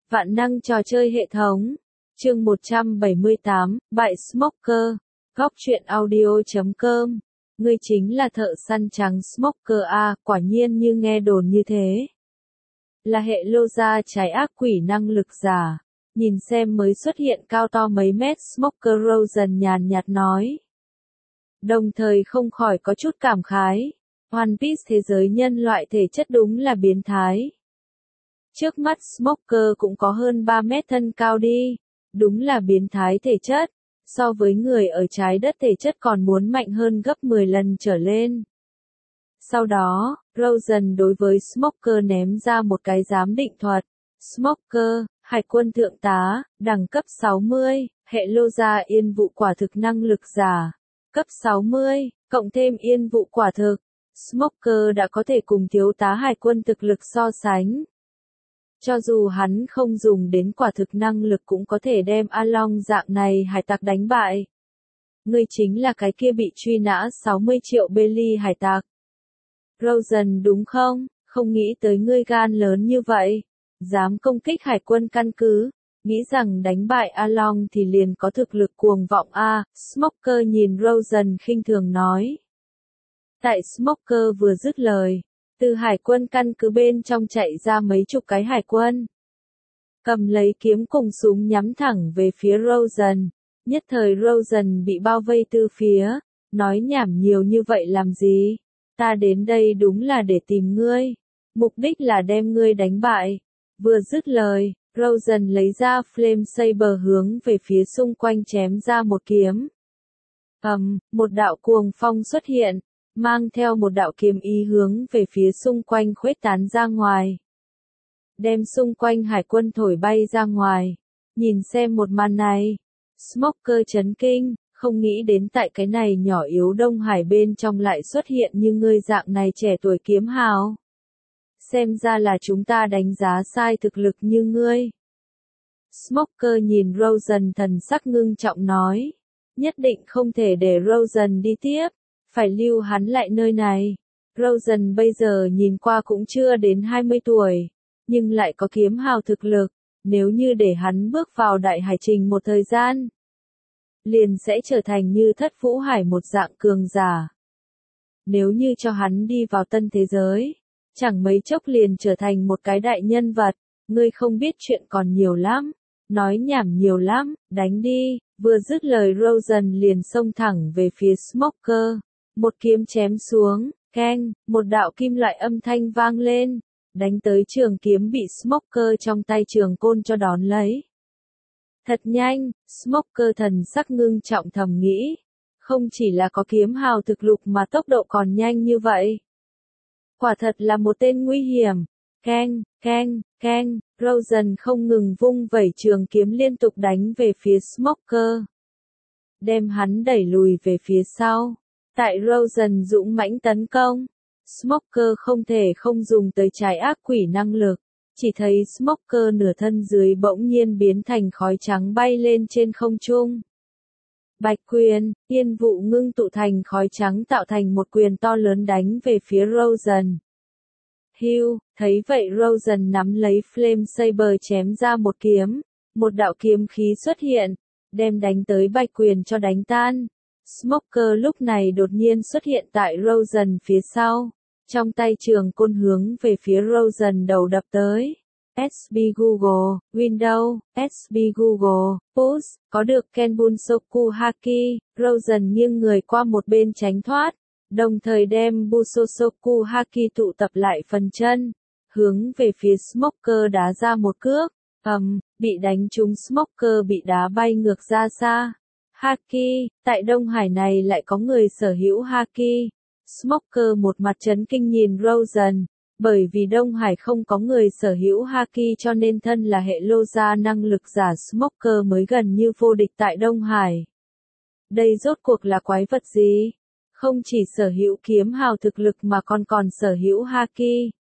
Vạn năng trò chơi hệ thống. Chương 178, bại Smoker. Góc truyện audio.com. Ngươi chính là thợ săn trắng Smoker à, quả nhiên như nghe đồn như thế. Là hệ lô gia trái ác quỷ năng lực giả. Nhìn xem mới xuất hiện cao to mấy mét Smoker Rosen nhàn nhạt nói. Đồng thời không khỏi có chút cảm khái. One Piece thế giới nhân loại thể chất đúng là biến thái. Trước mắt Smoker cũng có hơn 3 mét thân cao đi. Đúng là biến thái thể chất. So với người ở trái đất thể chất còn muốn mạnh hơn gấp 10 lần trở lên. Sau đó, Rosen đối với Smoker ném ra một cái giám định thuật. Smoker, hải quân thượng tá, đẳng cấp 60, hệ lô gia yên vụ quả thực năng lực giả. Cấp 60, cộng thêm yên vụ quả thực. Smoker đã có thể cùng thiếu tá hải quân thực lực so sánh. Cho dù hắn không dùng đến quả thực năng lực cũng có thể đem A Long dạng này hải tặc đánh bại. Ngươi chính là cái kia bị truy nã 60 triệu Belly hải tặc. Rosen đúng không? Không nghĩ tới ngươi gan lớn như vậy. Dám công kích hải quân căn cứ. Nghĩ rằng đánh bại A Long thì liền có thực lực cuồng vọng a. Smoker nhìn Rosen khinh thường nói. Tại Smoker vừa dứt lời. Từ hải quân căn cứ bên trong chạy ra mấy chục cái hải quân. Cầm lấy kiếm cùng súng nhắm thẳng về phía Rosen. Nhất thời Rosen bị bao vây từ phía. Nói nhảm nhiều như vậy làm gì? Ta đến đây đúng là để tìm ngươi. Mục đích là đem ngươi đánh bại. Vừa dứt lời, Rosen lấy ra Flame Saber hướng về phía xung quanh chém ra một kiếm. Một đạo cuồng phong xuất hiện. Mang theo một đạo kiếm ý hướng về phía xung quanh khuếch tán ra ngoài. Đem xung quanh hải quân thổi bay ra ngoài. Nhìn xem một màn này. Smoker chấn kinh, không nghĩ đến tại cái này nhỏ yếu Đông Hải bên trong lại xuất hiện như ngươi dạng này trẻ tuổi kiếm hào. Xem ra là chúng ta đánh giá sai thực lực như ngươi. Smoker nhìn Rosen thần sắc ngưng trọng nói. Nhất định không thể để Rosen đi tiếp. Phải lưu hắn lại nơi này. Rosen bây giờ nhìn qua cũng chưa đến 20 tuổi. Nhưng lại có kiếm hào thực lực. Nếu như để hắn bước vào đại hải trình một thời gian. Liền sẽ trở thành như Thất Vũ Hải một dạng cường giả. Nếu như cho hắn đi vào tân thế giới. Chẳng mấy chốc liền trở thành một cái đại nhân vật. Ngươi không biết chuyện còn nhiều lắm. Nói nhảm nhiều lắm, đánh đi. Vừa dứt lời Rosen liền xông thẳng về phía Smoker. Một kiếm chém xuống, keng, một đạo kim loại âm thanh vang lên, đánh tới trường kiếm bị Smoker trong tay trường côn cho đón lấy. Thật nhanh, Smoker thần sắc ngưng trọng thầm nghĩ, không chỉ là có kiếm hào thực lục mà tốc độ còn nhanh như vậy. Quả thật là một tên nguy hiểm, keng, keng, keng, Rosen không ngừng vung vẩy trường kiếm liên tục đánh về phía Smoker. Đem hắn đẩy lùi về phía sau. Tại Rosen dũng mãnh tấn công, Smoker không thể không dùng tới trái ác quỷ năng lực, chỉ thấy Smoker nửa thân dưới bỗng nhiên biến thành khói trắng bay lên trên không trung. Bạch quyền, yên vụ ngưng tụ thành khói trắng tạo thành một quyền to lớn đánh về phía Rosen. Hưu, thấy vậy Rosen nắm lấy Flame Saber chém ra một kiếm, một đạo kiếm khí xuất hiện, đem đánh tới bạch quyền cho đánh tan. Smoker lúc này đột nhiên xuất hiện tại Rosen phía sau, trong tay trường côn hướng về phía Rosen đầu đập tới. SB Google, Windows, SB Google, Push, có được Kenbunsoku Haki, Rosen nghiêng người qua một bên tránh thoát, đồng thời đem Busosoku Haki tụ tập lại phần chân, hướng về phía Smoker đá ra một cước, bị đánh trúng Smoker bị đá bay ngược ra xa. Haki, tại Đông Hải này lại có người sở hữu Haki. Smoker một mặt chấn kinh nhìn Rosen, bởi vì Đông Hải không có người sở hữu Haki cho nên thân là hệ lô gia năng lực giả Smoker mới gần như vô địch tại Đông Hải. Đây rốt cuộc là quái vật gì? Không chỉ sở hữu kiếm hào thực lực mà còn sở hữu Haki.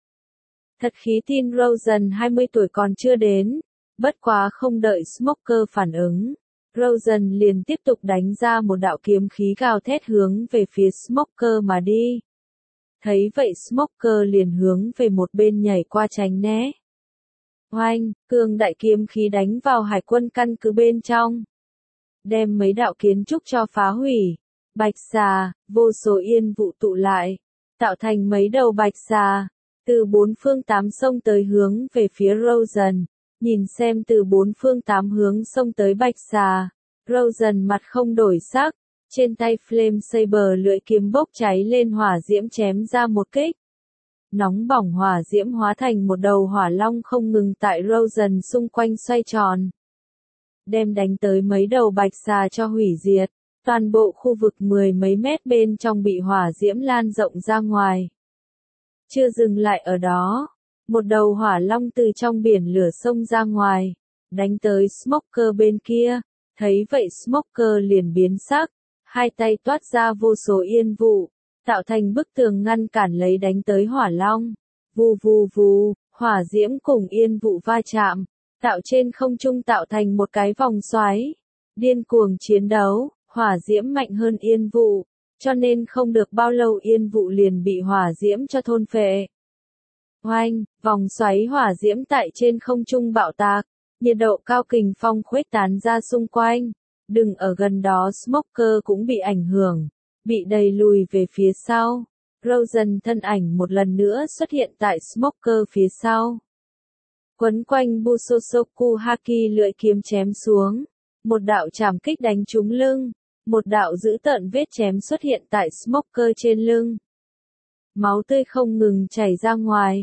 Thật khí tin Rosen 20 tuổi còn chưa đến, bất quá không đợi Smoker phản ứng. Rosen liền tiếp tục đánh ra một đạo kiếm khí gào thét hướng về phía Smoker mà đi. Thấy vậy Smoker liền hướng về một bên nhảy qua tránh né. Oanh, cường đại kiếm khí đánh vào hải quân căn cứ bên trong. Đem mấy đạo kiến trúc cho phá hủy. Bạch xà, vô số yên vụ tụ lại. Tạo thành mấy đầu bạch xà. Từ bốn phương tám xông tới hướng về phía Rosen. Nhìn xem từ bốn phương tám hướng xông tới bạch xà. Rosen mặt không đổi sắc. Trên tay Flame Saber lưỡi kiếm bốc cháy lên hỏa diễm chém ra một kích. Nóng bỏng hỏa diễm hóa thành một đầu hỏa long không ngừng tại Rosen xung quanh xoay tròn. Đem đánh tới mấy đầu bạch xà cho hủy diệt. Toàn bộ khu vực mười mấy mét bên trong bị hỏa diễm lan rộng ra ngoài. Chưa dừng lại ở đó. Một đầu hỏa long từ trong biển lửa xông ra ngoài. Đánh tới Smoker bên kia. Thấy vậy Smoker liền biến sắc. Hai tay toát ra vô số yên vụ. Tạo thành bức tường ngăn cản lấy đánh tới hỏa long. Vù vù vù, hỏa diễm cùng yên vụ va chạm. Tạo trên không trung tạo thành một cái vòng xoáy. Điên cuồng chiến đấu, hỏa diễm mạnh hơn yên vụ. Cho nên không được bao lâu yên vụ liền bị hỏa diễm cho thôn phệ. Oanh, vòng xoáy hỏa diễm tại trên không trung bạo tạc. Nhiệt độ cao kình phong khuếch tán ra xung quanh. Đừng ở gần đó Smoker cũng bị ảnh hưởng. Bị đẩy lùi về phía sau. Rosen thân ảnh một lần nữa xuất hiện tại Smoker phía sau. Quấn quanh Busosoku Haki lưỡi kiếm chém xuống. Một đạo chảm kích đánh trúng lưng. Một đạo dữ tợn vết chém xuất hiện tại Smoker trên lưng. Máu tươi không ngừng chảy ra ngoài.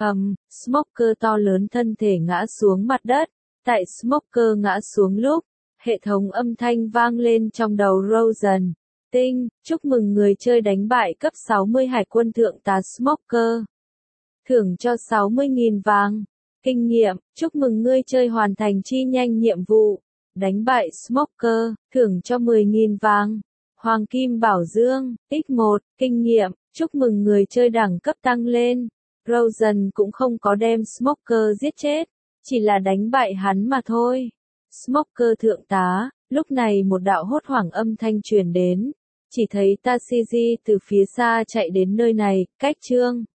Smoker to lớn thân thể ngã xuống mặt đất. Tại Smoker ngã xuống lúc, hệ thống âm thanh vang lên trong đầu Rosen. Tinh, chúc mừng người chơi đánh bại cấp 60 hải quân thượng tá Smoker. Thưởng cho 60.000 vàng. Kinh nghiệm, chúc mừng ngươi chơi hoàn thành chi nhanh nhiệm vụ. Đánh bại Smoker, thưởng cho 10.000 vàng. Hoàng kim bảo dương, x1, kinh nghiệm, chúc mừng người chơi đẳng cấp tăng lên. Rosen cũng không có đem Smoker giết chết, chỉ là đánh bại hắn mà thôi. Smoker thượng tá, lúc này một đạo hốt hoảng âm thanh truyền đến. Chỉ thấy Tashiji từ phía xa chạy đến nơi này, cách chương.